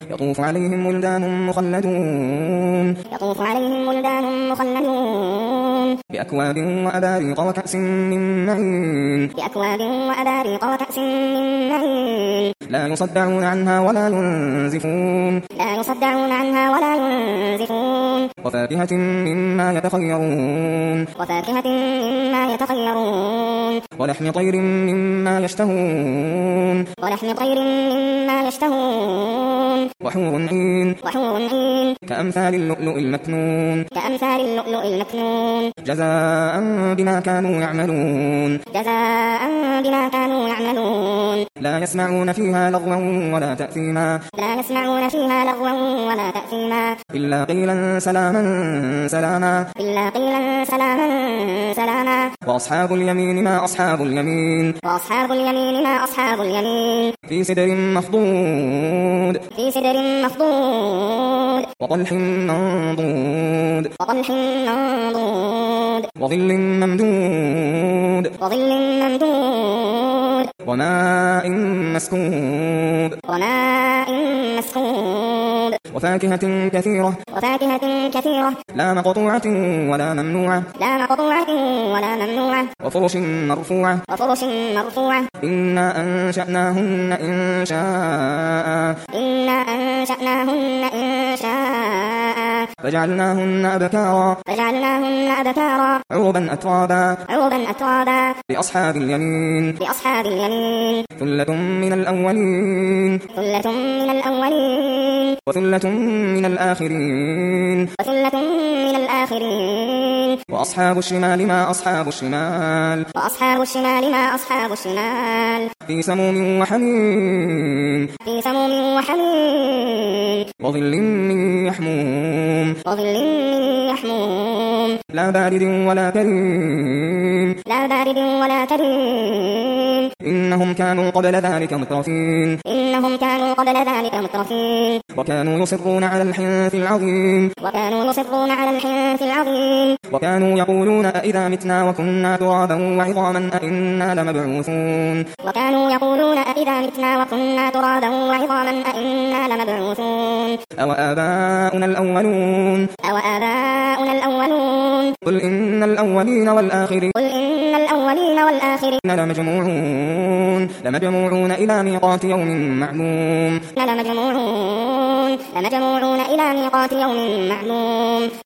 يطوف عليهم ولدان مخلدون بأكواب وأباريق وكأس من معين لا يصدعون عنها ولا ينزفون وفاكهة مما يتخيرون ولحم طير مما يشتهون وحور عين كأمثال اللؤلؤ المكنون جزاء بما كانوا يعملون لا يسمعون فيها لغوا ولا تأثيما إلا قيلا سلاما وأصحاب اليمين ما أصحاب اليمين في سدر مخضود وطلح منضود وظل ممدود وماء مسكوب وفاكهة كثيرة لا مقطوعة ولا ممنوعة وفرش مرفوعة إنا أنشأناهن إنشاء فجعلناهن أبكارا عربا أترابا لأصحاب اليمين ثلة من الأولين وثلة من الآخرين وأصحاب الشمال ما أصحاب الشمال في سموم وحميم وظل من يحموم لا بارد ولا كريم إنهم كانوا قبل ذلك مترفين وكانوا يصرون على الحنث العظيم وكانوا يقولون أئذا متنا وكنا ترابا وعظاما أئنا لمبعوثون أو آباؤنا الأولون قل إن الأولين والآخرين لمجموعون إلى ميقات يوم معلوم